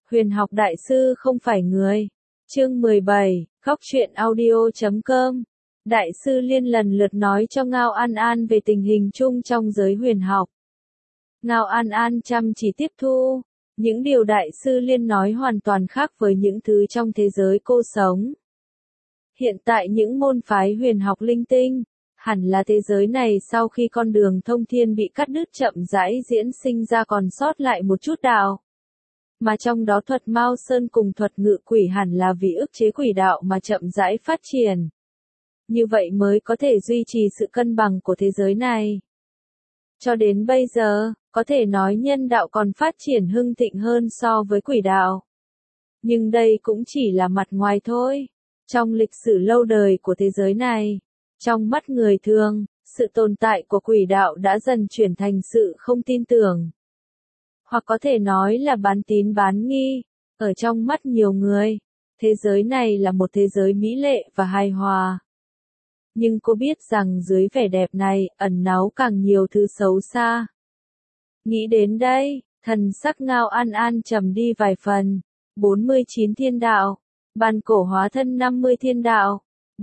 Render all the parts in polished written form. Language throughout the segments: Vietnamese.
Huyền học đại sư không phải người. Chương 17, Góc truyện audio.com. Đại sư Liên lần lượt nói cho Ngao An An về tình hình chung trong giới huyền học. Ngao An An chăm chỉ tiếp thu. Những điều đại sư Liên nói hoàn toàn khác với những thứ trong thế giới cô sống. Hiện tại những môn phái huyền học linh tinh, hẳn là thế giới này sau khi con đường thông thiên bị cắt đứt chậm rãi diễn sinh ra còn sót lại một chút đạo. Mà trong đó thuật Mao Sơn cùng thuật ngự quỷ hẳn là vì ức chế quỷ đạo mà chậm rãi phát triển. Như vậy mới có thể duy trì sự cân bằng của thế giới này. Cho đến bây giờ, có thể nói nhân đạo còn phát triển hưng thịnh hơn so với quỷ đạo. Nhưng đây cũng chỉ là mặt ngoài thôi. Trong lịch sử lâu đời của thế giới này, trong mắt người thường, sự tồn tại của quỷ đạo đã dần chuyển thành sự không tin tưởng. Hoặc có thể nói là bán tín bán nghi. Ở trong mắt nhiều người, thế giới này là một thế giới mỹ lệ và hài hòa. Nhưng cô biết rằng dưới vẻ đẹp này ẩn náu càng nhiều thứ xấu xa. Nghĩ đến đây, thần sắc Ngao An An trầm đi vài phần. 49 thiên đạo, bàn cổ hóa thân 50 thiên đạo,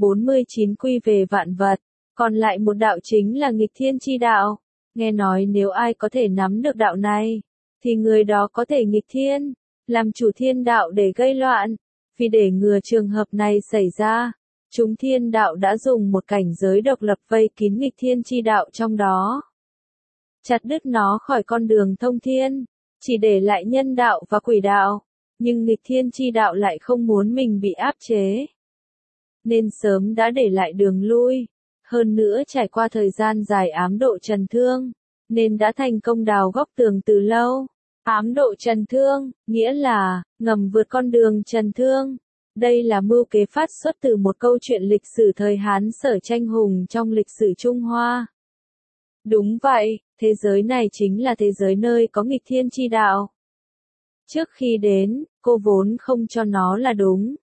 49 quy về vạn vật, còn lại một đạo chính là nghịch thiên chi đạo. Nghe nói nếu ai có thể nắm được đạo này, thì người đó có thể nghịch thiên, làm chủ thiên đạo để gây loạn. Vì để ngừa trường hợp này xảy ra, chúng thiên đạo đã dùng một cảnh giới độc lập vây kín nghịch thiên chi đạo trong đó. Chặt đứt nó khỏi con đường thông thiên, chỉ để lại nhân đạo và quỷ đạo. Nhưng nghịch thiên chi đạo lại không muốn mình bị áp chế. Nên sớm đã để lại đường lui. Hơn nữa trải qua thời gian dài ám độ trần thương, nên đã thành công đào góc tường từ lâu. Ám độ trần thương, nghĩa là, ngầm vượt con đường trần thương. Đây là mưu kế phát xuất từ một câu chuyện lịch sử thời Hán Sở Tranh Hùng trong lịch sử Trung Hoa. Đúng vậy, thế giới này chính là thế giới nơi có nghịch thiên chi đạo. Trước khi đến, cô vốn không cho nó là đúng.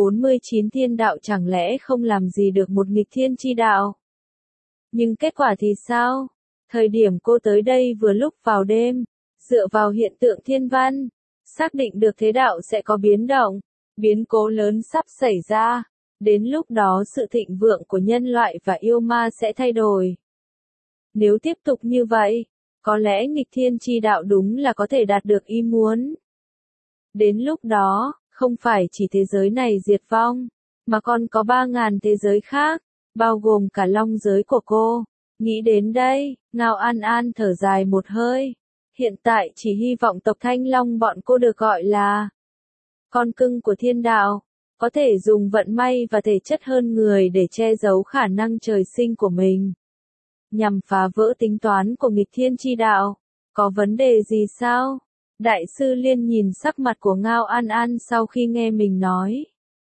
49 thiên đạo chẳng lẽ không làm gì được một nghịch thiên chi đạo? Nhưng kết quả thì sao? Thời điểm cô tới đây vừa lúc vào đêm, dựa vào hiện tượng thiên văn, xác định được thế đạo sẽ có biến động, biến cố lớn sắp xảy ra. Đến lúc đó sự thịnh vượng của nhân loại và yêu ma sẽ thay đổi. Nếu tiếp tục như vậy, có lẽ nghịch thiên chi đạo đúng là có thể đạt được ý muốn. Đến lúc đó, không phải chỉ thế giới này diệt vong, mà còn có 3.000 thế giới khác, bao gồm cả long giới của cô. Nghĩ đến đây, Ngao An An thở dài một hơi. Hiện tại chỉ hy vọng tộc Thanh Long bọn cô được gọi là con cưng của thiên đạo, có thể dùng vận may và thể chất hơn người để che giấu khả năng trời sinh của mình. Nhằm phá vỡ tính toán của nghịch thiên chi đạo. Có vấn đề gì sao? Đại sư Liên nhìn sắc mặt của Ngao An An sau khi nghe mình nói.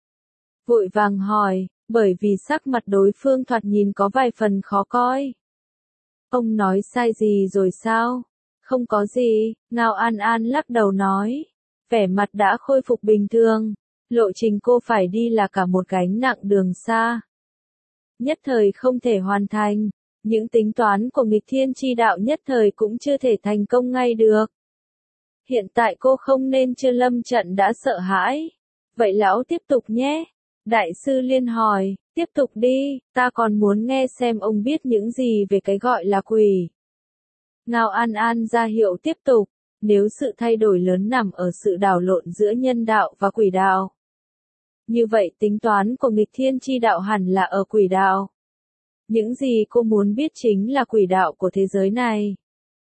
Vội vàng hỏi, bởi vì sắc mặt đối phương thoạt nhìn có vài phần khó coi. Ông nói sai gì rồi sao? Không có gì, Ngao An An lắc đầu nói. Vẻ mặt đã khôi phục bình thường. Lộ trình cô phải đi là cả một gánh nặng đường xa. Nhất thời không thể hoàn thành. Những tính toán của nghịch thiên chi đạo nhất thời cũng chưa thể thành công ngay được. Hiện tại cô không nên chưa lâm trận đã sợ hãi. Vậy lão tiếp tục nhé. Đại sư Liên hỏi, tiếp tục đi, ta còn muốn nghe xem ông biết những gì về cái gọi là quỷ. Ngao An An ra hiệu tiếp tục, nếu sự thay đổi lớn nằm ở sự đảo lộn giữa nhân đạo và quỷ đạo. Như vậy tính toán của nghịch thiên chi đạo hẳn là ở quỷ đạo. Những gì cô muốn biết chính là quỷ đạo của thế giới này.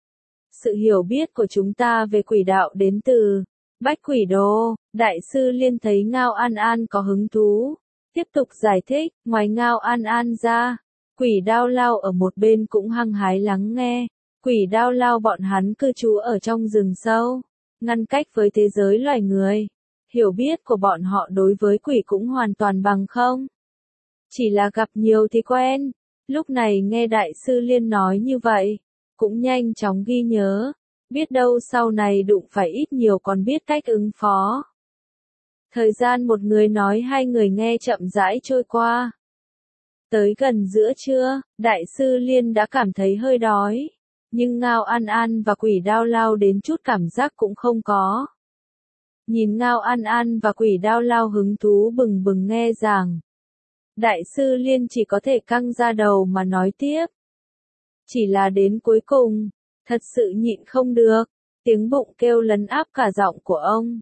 Sự hiểu biết của chúng ta về quỷ đạo đến từ Bách Quỷ Đô. Đại sư Liên thấy Ngao An An có hứng thú, tiếp tục giải thích. Ngoài Ngao An An ra, quỷ Đao Lao ở một bên cũng hăng hái lắng nghe. Quỷ Đao Lao bọn hắn cư trú ở trong rừng sâu, ngăn cách với thế giới loài người. Hiểu biết của bọn họ đối với quỷ cũng hoàn toàn bằng không. Chỉ là gặp nhiều thì quen. Lúc này nghe đại sư Liên nói như vậy, cũng nhanh chóng ghi nhớ, biết đâu sau này đụng phải ít nhiều còn biết cách ứng phó. Thời gian một người nói hai người nghe chậm rãi trôi qua. Tới gần giữa trưa, đại sư Liên đã cảm thấy hơi đói, nhưng Ngao An An và quỷ Đao Lao đến chút cảm giác cũng không có. Nhìn Ngao An An và Quỷ Đao Lao hứng thú bừng bừng nghe giảng. Đại sư Liên chỉ có thể căng ra đầu mà nói tiếp. Chỉ là đến cuối cùng, thật sự nhịn không được, tiếng bụng kêu lấn áp cả giọng của ông.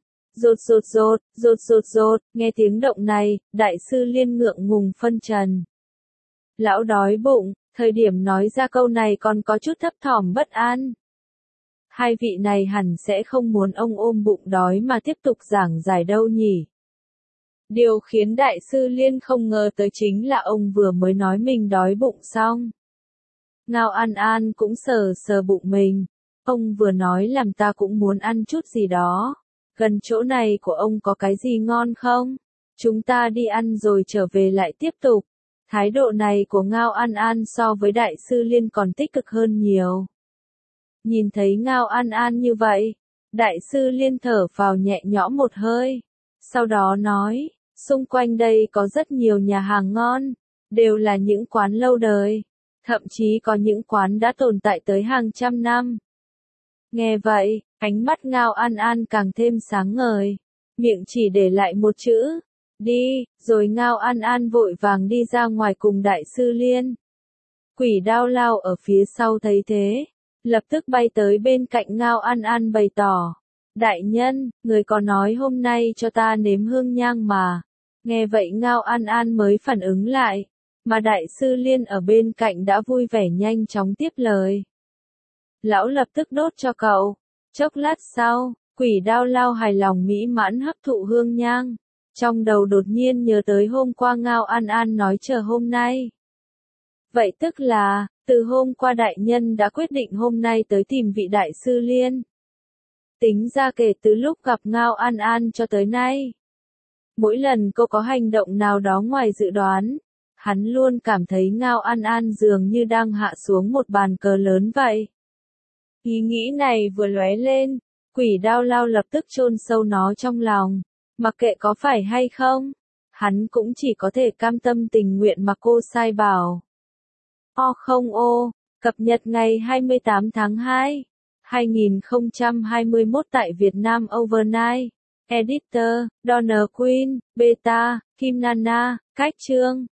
Rột, nghe tiếng động này, đại sư Liên ngượng ngùng phân trần. Lão đói bụng, thời điểm nói ra câu này còn có chút thấp thỏm bất an. Hai vị này hẳn sẽ không muốn ông ôm bụng đói mà tiếp tục giảng giải đâu nhỉ. Điều khiến đại sư Liên không ngờ tới chính là ông vừa mới nói mình đói bụng xong. Ngao An An cũng sờ sờ bụng mình. Ông vừa nói làm ta cũng muốn ăn chút gì đó. Gần chỗ này của ông có cái gì ngon không? Chúng ta đi ăn rồi trở về lại tiếp tục. Thái độ này của Ngao An An so với đại sư Liên còn tích cực hơn nhiều. Nhìn thấy Ngao An An như vậy, đại sư Liên thở phào nhẹ nhõm một hơi. Sau đó nói, xung quanh đây có rất nhiều nhà hàng ngon, đều là những quán lâu đời. Thậm chí có những quán đã tồn tại tới hàng trăm năm. Nghe vậy, ánh mắt Ngao An An càng thêm sáng ngời. Miệng chỉ để lại một chữ. Đi, rồi Ngao An An vội vàng đi ra ngoài cùng đại sư Liên. Quỷ Đao Lao ở phía sau thấy thế, lập tức bay tới bên cạnh Ngao An An bày tỏ. Đại nhân, người có nói hôm nay cho ta nếm hương nhang mà. Nghe vậy Ngao An An mới phản ứng lại. Mà đại sư Liên ở bên cạnh đã vui vẻ nhanh chóng tiếp lời. Lão lập tức đốt cho cậu. Chốc lát sau, Quỷ Đao Lao hài lòng mỹ mãn hấp thụ hương nhang. Trong đầu đột nhiên nhớ tới hôm qua Ngao An An nói chờ hôm nay. Vậy tức là, từ hôm qua đại nhân đã quyết định hôm nay tới tìm vị đại sư Liên. Tính ra kể từ lúc gặp Ngao An An cho tới nay. Mỗi lần cô có hành động nào đó ngoài dự đoán. Hắn luôn cảm thấy Ngao An An dường như đang hạ xuống một bàn cờ lớn vậy. Ý nghĩ này vừa lóe lên, Quỷ Đao Lao lập tức chôn sâu nó trong lòng. Mặc kệ có phải hay không, hắn cũng chỉ có thể cam tâm tình nguyện mà cô sai bảo. Cập nhật ngày 28 tháng 2, 2021 tại Việt Nam Overnight. Editor, Donner Queen, Beta, Kim Nana, Cách chương.